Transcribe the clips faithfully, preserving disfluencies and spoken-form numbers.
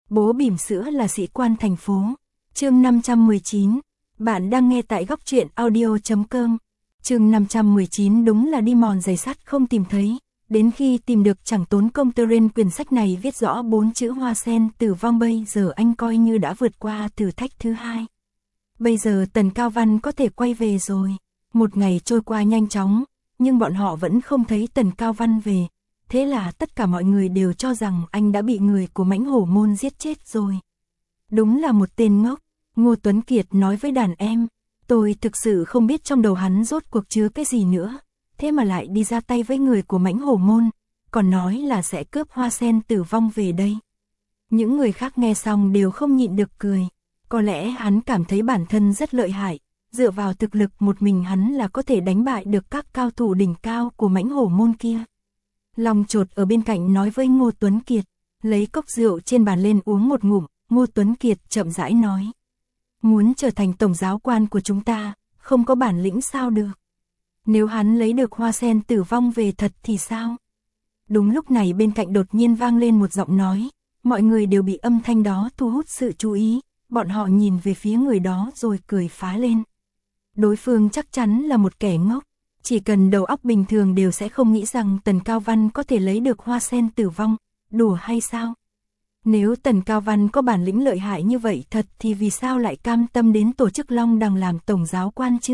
Bố bỉm sữa là sĩ quan thành phố. Chương năm trăm mười chín. Bạn đang nghe tại góc truyện audio chấm com. Chương năm trăm mười chín đúng là đi mòn giày sắt không tìm thấy. Đến khi tìm được chẳng tốn công tơ rên quyển sách này viết rõ bốn chữ Hoa Sen tử vong, bây giờ anh coi như đã vượt qua thử thách thứ hai. Bây giờ Tần Cao Văn có thể quay về rồi. Một ngày trôi qua nhanh chóng, nhưng bọn họ vẫn không thấy Tần Cao Văn về. Thế là tất cả mọi người đều cho rằng anh đã bị người của Mãnh Hổ Môn giết chết rồi. Đúng là một tên ngốc, Ngô Tuấn Kiệt nói với đàn em. Tôi thực sự không biết trong đầu hắn rốt cuộc chứa cái gì nữa. Thế mà lại đi ra tay với người của Mãnh Hổ Môn, còn nói là sẽ cướp Hoa Sen tử vong về đây. Những người khác nghe xong đều không nhịn được cười. Có lẽ hắn cảm thấy bản thân rất lợi hại. Dựa vào thực lực một mình hắn là có thể đánh bại được các cao thủ đỉnh cao của Mãnh Hổ Môn kia. Long Chột ở bên cạnh nói với Ngô Tuấn Kiệt, lấy cốc rượu trên bàn lên uống một ngụm. Ngô Tuấn Kiệt chậm rãi nói, muốn trở thành tổng giáo quan của chúng ta, không có bản lĩnh sao được. Nếu hắn lấy được Hoa Sen tử vong về thật thì sao? Đúng lúc này bên cạnh đột nhiên vang lên một giọng nói, mọi người đều bị âm thanh đó thu hút sự chú ý, bọn họ nhìn về phía người đó rồi cười phá lên. Đối phương chắc chắn là một kẻ ngốc, chỉ cần đầu óc bình thường đều sẽ không nghĩ rằng Tần Cao Văn có thể lấy được Hoa Sen tử vong, đùa hay sao? Nếu Tần Cao Văn có bản lĩnh lợi hại như vậy thật thì vì sao lại cam tâm đến tổ chức Long Đằng làm tổng giáo quan chứ?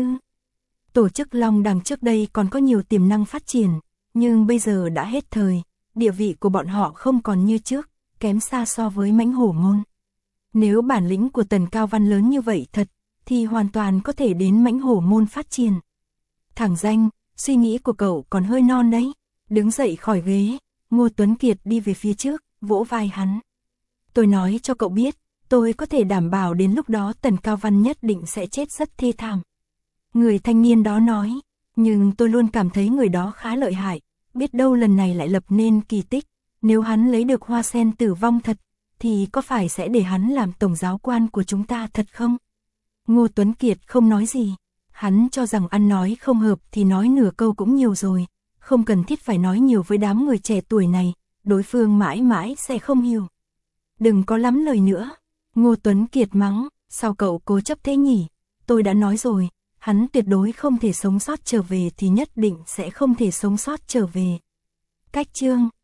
Tổ chức Long Đằng trước đây còn có nhiều tiềm năng phát triển, nhưng bây giờ đã hết thời, địa vị của bọn họ không còn như trước, kém xa so với Mãnh Hổ Môn. Nếu bản lĩnh của Tần Cao Văn lớn như vậy thật, thì hoàn toàn có thể đến Mãnh Hổ Môn phát triển. Thẳng danh, suy nghĩ của cậu còn hơi non đấy. Đứng dậy khỏi ghế, Ngô Tuấn Kiệt đi về phía trước, vỗ vai hắn. Tôi nói cho cậu biết, tôi có thể đảm bảo đến lúc đó Tần Cao Văn nhất định sẽ chết rất thê thảm. Người thanh niên đó nói, nhưng tôi luôn cảm thấy người đó khá lợi hại, biết đâu lần này lại lập nên kỳ tích. Nếu hắn lấy được Hoa Sen tử vong thật, thì có phải sẽ để hắn làm tổng giáo quan của chúng ta thật không? Ngô Tuấn Kiệt không nói gì. Hắn cho rằng ăn nói không hợp thì nói nửa câu cũng nhiều rồi, không cần thiết phải nói nhiều với đám người trẻ tuổi này, đối phương mãi mãi sẽ không hiểu. Đừng có lắm lời nữa. Ngô Tuấn Kiệt mắng, sao cậu cố chấp thế nhỉ? Tôi đã nói rồi, hắn tuyệt đối không thể sống sót trở về thì nhất định sẽ không thể sống sót trở về. Cách chương